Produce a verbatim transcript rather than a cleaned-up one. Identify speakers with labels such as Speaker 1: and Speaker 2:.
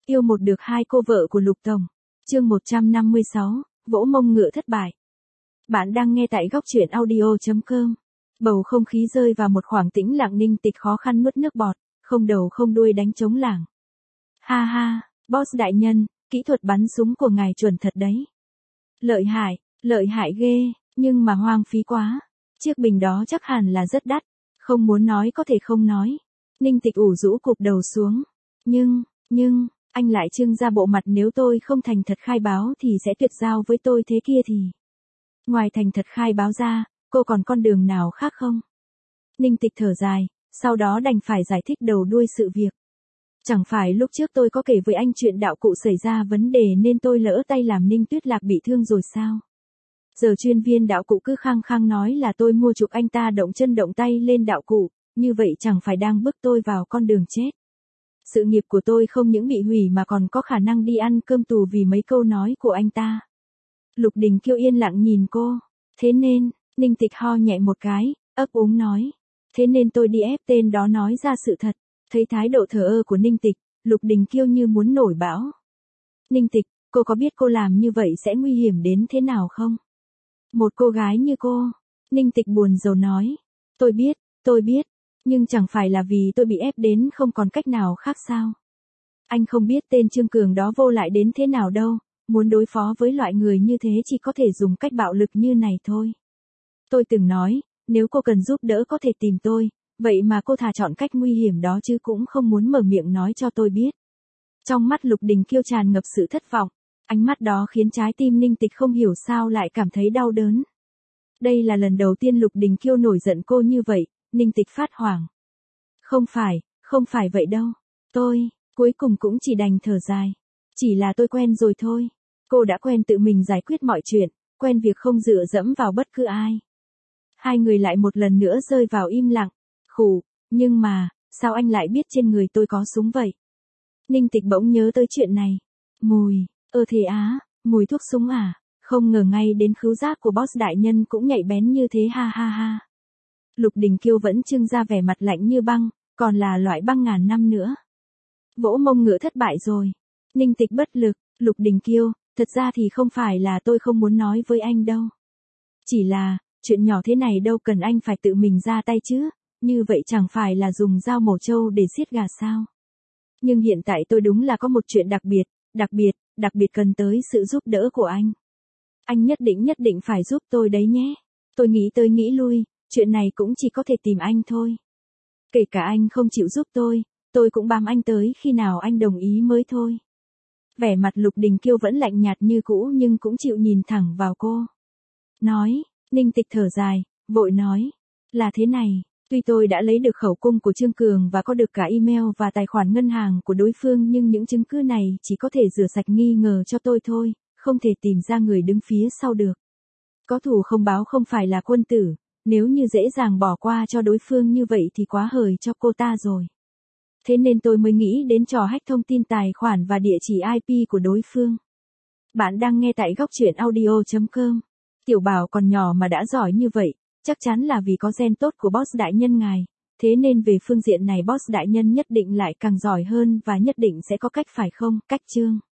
Speaker 1: Yêu một được hai cô vợ của Lục Tổng. Chương một trăm năm mươi sáu, vỗ mông ngựa thất bại. Bạn đang nghe tại góc truyện audio chấm com. Bầu không khí rơi vào một khoảng tĩnh lặng, Ninh Tịch khó khăn nuốt nước bọt, không đầu không đuôi đánh trống lảng. Ha ha, boss đại nhân, kỹ thuật bắn súng của ngài chuẩn thật đấy. Lợi hại, lợi hại ghê, nhưng mà hoang phí quá. Chiếc bình đó chắc hẳn là rất đắt, không muốn nói có thể không nói. Ninh Tịch ủ rũ cụp đầu xuống. Nhưng, nhưng, anh lại trưng ra bộ mặt nếu tôi không thành thật khai báo thì sẽ tuyệt giao với tôi thế kia thì. Ngoài thành thật khai báo ra, cô còn con đường nào khác không? Ninh Tịch thở dài, sau đó đành phải giải thích đầu đuôi sự việc. Chẳng phải lúc trước tôi có kể với anh chuyện đạo cụ xảy ra vấn đề nên tôi lỡ tay làm Ninh Tuyết Lạc bị thương rồi sao? Giờ chuyên viên đạo cụ cứ khăng khăng nói là tôi mua chuộc anh ta động chân động tay lên đạo cụ, như vậy chẳng phải đang bước tôi vào con đường chết. Sự nghiệp của tôi không những bị hủy mà còn có khả năng đi ăn cơm tù vì mấy câu nói của anh ta. Lục Đình Kiêu yên lặng nhìn cô. Thế nên, Ninh Tịch ho nhẹ một cái, ấp úng nói. Thế nên tôi đi ép tên đó nói ra sự thật. Thấy thái độ thờ ơ của Ninh Tịch, Lục Đình Kiêu như muốn nổi bão. Ninh Tịch, cô có biết cô làm như vậy sẽ nguy hiểm đến thế nào không? Một cô gái như cô. Ninh Tịch buồn rầu nói. Tôi biết, tôi biết. Nhưng chẳng phải là vì tôi bị ép đến không còn cách nào khác sao? Anh không biết tên Trương Cường đó vô lại đến thế nào đâu, muốn đối phó với loại người như thế chỉ có thể dùng cách bạo lực như này thôi. Tôi từng nói, nếu cô cần giúp đỡ có thể tìm tôi, vậy mà cô thà chọn cách nguy hiểm đó chứ cũng không muốn mở miệng nói cho tôi biết. Trong mắt Lục Đình Kiêu tràn ngập sự thất vọng, ánh mắt đó khiến trái tim Ninh Tịch không hiểu sao lại cảm thấy đau đớn. Đây là lần đầu tiên Lục Đình Kiêu nổi giận cô như vậy. Ninh Tịch phát hoảng. Không phải, không phải vậy đâu. Tôi, cuối cùng cũng chỉ đành thở dài. Chỉ là tôi quen rồi thôi. Cô đã quen tự mình giải quyết mọi chuyện, quen việc không dựa dẫm vào bất cứ ai. Hai người lại một lần nữa rơi vào im lặng. Khủ, nhưng mà, sao anh lại biết trên người tôi có súng vậy? Ninh Tịch bỗng nhớ tới chuyện này. Mùi, ơ thế á, mùi thuốc súng à? Không ngờ ngay đến khứu giác của boss đại nhân cũng nhạy bén như thế, ha ha ha. Lục Đình Kiêu vẫn trưng ra vẻ mặt lạnh như băng, còn là loại băng ngàn năm nữa. Vỗ mông ngựa thất bại rồi. Ninh Tịch bất lực. Lục Đình Kiêu, thật ra thì không phải là tôi không muốn nói với anh đâu. Chỉ là, chuyện nhỏ thế này đâu cần anh phải tự mình ra tay chứ, như vậy chẳng phải là dùng dao mổ trâu để giết gà sao. Nhưng hiện tại tôi đúng là có một chuyện đặc biệt, đặc biệt, đặc biệt cần tới sự giúp đỡ của anh. Anh nhất định nhất định phải giúp tôi đấy nhé. Tôi nghĩ tới nghĩ lui. Chuyện này cũng chỉ có thể tìm anh thôi. Kể cả anh không chịu giúp tôi, tôi cũng bám anh tới khi nào anh đồng ý mới thôi. Vẻ mặt Lục Đình Kiêu vẫn lạnh nhạt như cũ nhưng cũng chịu nhìn thẳng vào cô. Nói, Ninh Tịch thở dài, vội nói. Là thế này, tuy tôi đã lấy được khẩu cung của Trương Cường và có được cả email và tài khoản ngân hàng của đối phương nhưng những chứng cứ này chỉ có thể rửa sạch nghi ngờ cho tôi thôi, không thể tìm ra người đứng phía sau được. Có thù không báo không phải là quân tử. Nếu như dễ dàng bỏ qua cho đối phương như vậy thì quá hời cho cô ta rồi. Thế nên tôi mới nghĩ đến trò hack thông tin tài khoản và địa chỉ i pê của đối phương. Bạn đang nghe tại góc truyện audio chấm com. Tiểu Bảo còn nhỏ mà đã giỏi như vậy, chắc chắn là vì có gen tốt của boss đại nhân ngài. Thế nên về phương diện này boss đại nhân nhất định lại càng giỏi hơn và nhất định sẽ có cách phải không? Cách chương.